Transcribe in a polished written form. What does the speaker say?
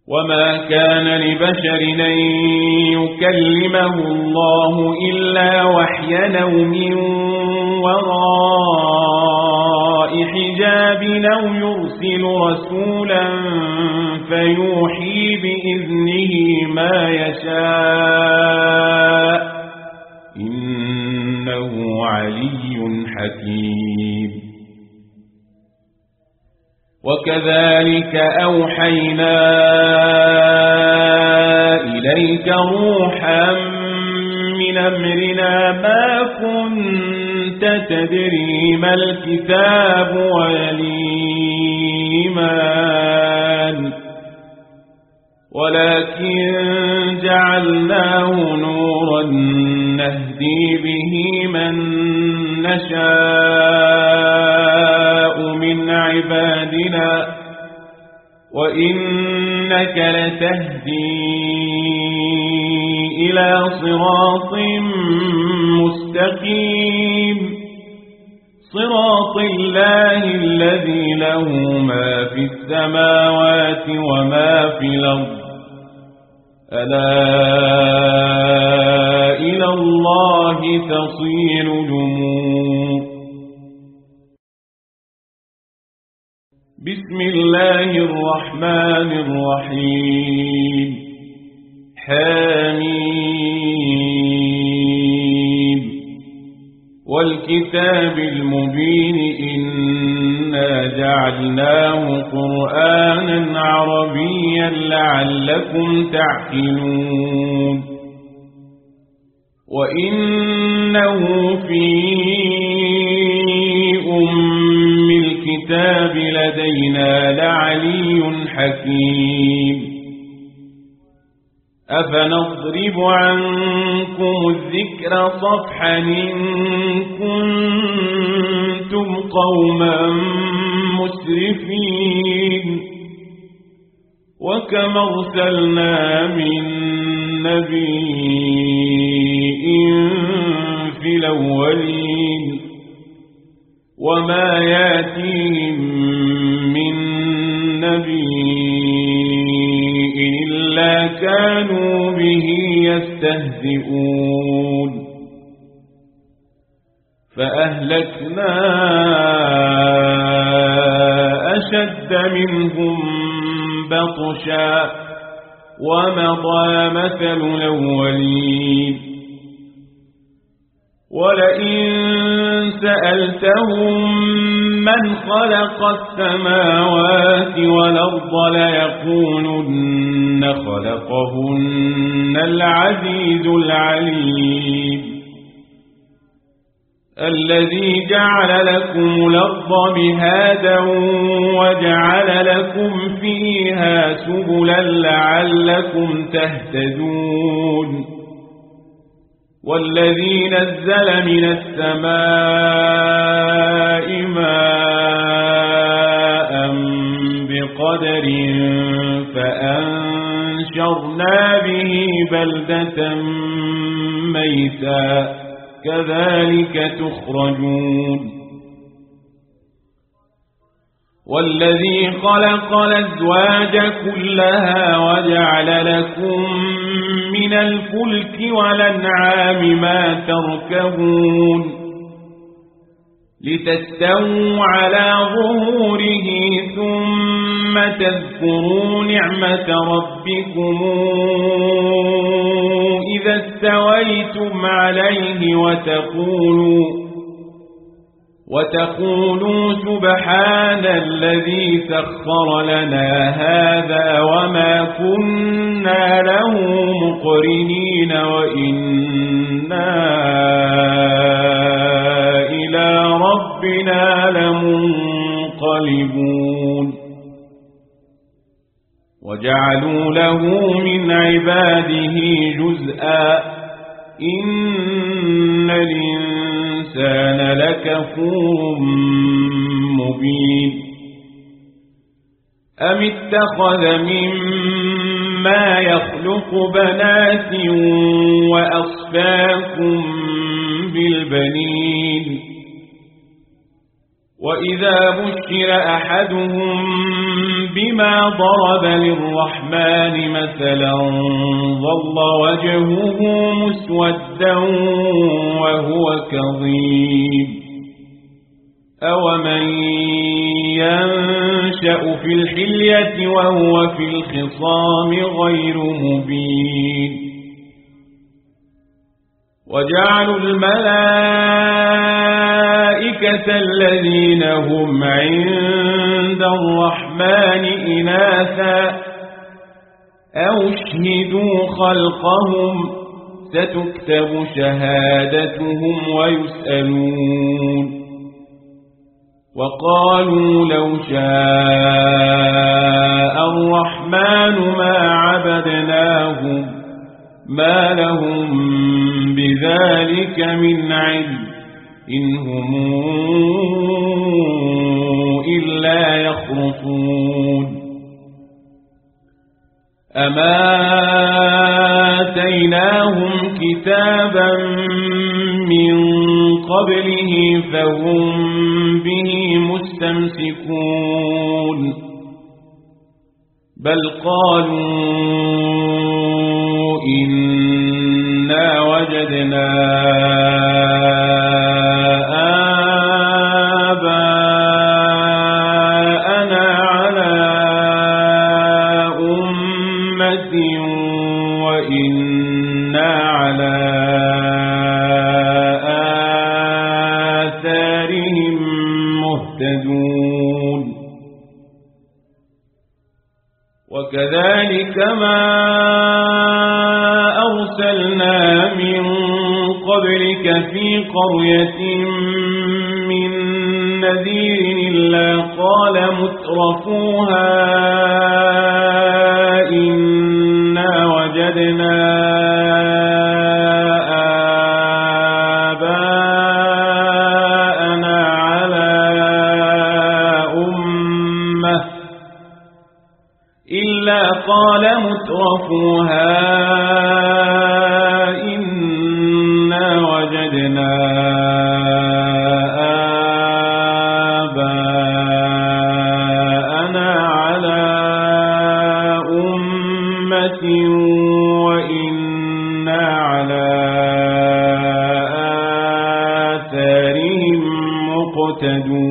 وما كان لبشر أن يكلمه الله إلا وحيا أو من وراء حجاب أو يرسل رسولا فيوحي بإذنه ما يشاء إنه علي حكيم. وكذلك أوحينا إليك روحا من أمرنا ما كنت تدري ما الكتاب ولا الإيمان ولكن جعلناه نورا نهدي به من نشاء من عبادنا وإنك لتهدي إلى صراط مستقيم صراط الله الذي له ما في السماوات وما في الأرض ألا إلى الله تصير الأمور. بسم الله الرحمن الرحيم. حميم والكتاب المبين إنا جعلناه قرآنا عربيا لعلكم تعقلون. وإنه في أم الكتاب لدينا لعلي حكيم. أفنضرب عنكم الذكر صفحا إن كنتم قوما مسرفين. وكم أرسلنا من نبي في الأولين وما ياتيهم من نبي إلا كانوا به يستهزئون. فأهلكنا أشد منهم بطشا ومضى مثل الأولين. ولئن سألتهم من خلق السماوات والأرض ليقولن خلقهن العزيز العليم. الذي جعل لكم الأرض مهادا وجعل لكم فيها سبلا لعلكم تهتدون. والذي نزل من السماء ماء بقدر فأنشرنا به بلدة ميتا كذلك تخرجون. والذي خلق الأزواج كلها وجعل لكم من الفلك والأنعام ما تركبون لتستووا على ظهوره ثم تذكروا نعمة ربكم إذا استويتم عليه وتقولوا سبحان الذي سخر لنا هذا وما كنا له مقرنين وإنا إلى ربنا لمنقلبون. وجعلوا له من عباده جزءا إن الإنسان لكفور مبين. أم اتخذ مما يخلق بنات وأصفاكم بالبنين وإذا بشر أحدهم بما ضرب للرحمن مثلا ظل وجهه مسودا وهو كظيم أومن ينشأ في الحلية وهو في الخصام غير مبين وجعلوا الملائكة الذين هم عند الرحمن إناثا أو اشهدوا خلقهم ستكتب شهادتهم ويسألون وقالوا لو شاء الرحمن ما عبدناهم ما لهم بذلك من علم إن هم إلا يخرصون أما آتيناهم كتابا من قبله فهم به مستمسكون بل قالوا إنا وجدنا آباءنا على أمة وإنا على آثارهم مهتدون وكذلك ما أرسلنا من قبلك في قرية من نذير إلا قال مترفوها إنا وجدنا آباءنا على أمة إلا قال مترفوها إنا وجدنا آباءنا على أمة وإنا على آثارهم مقتدون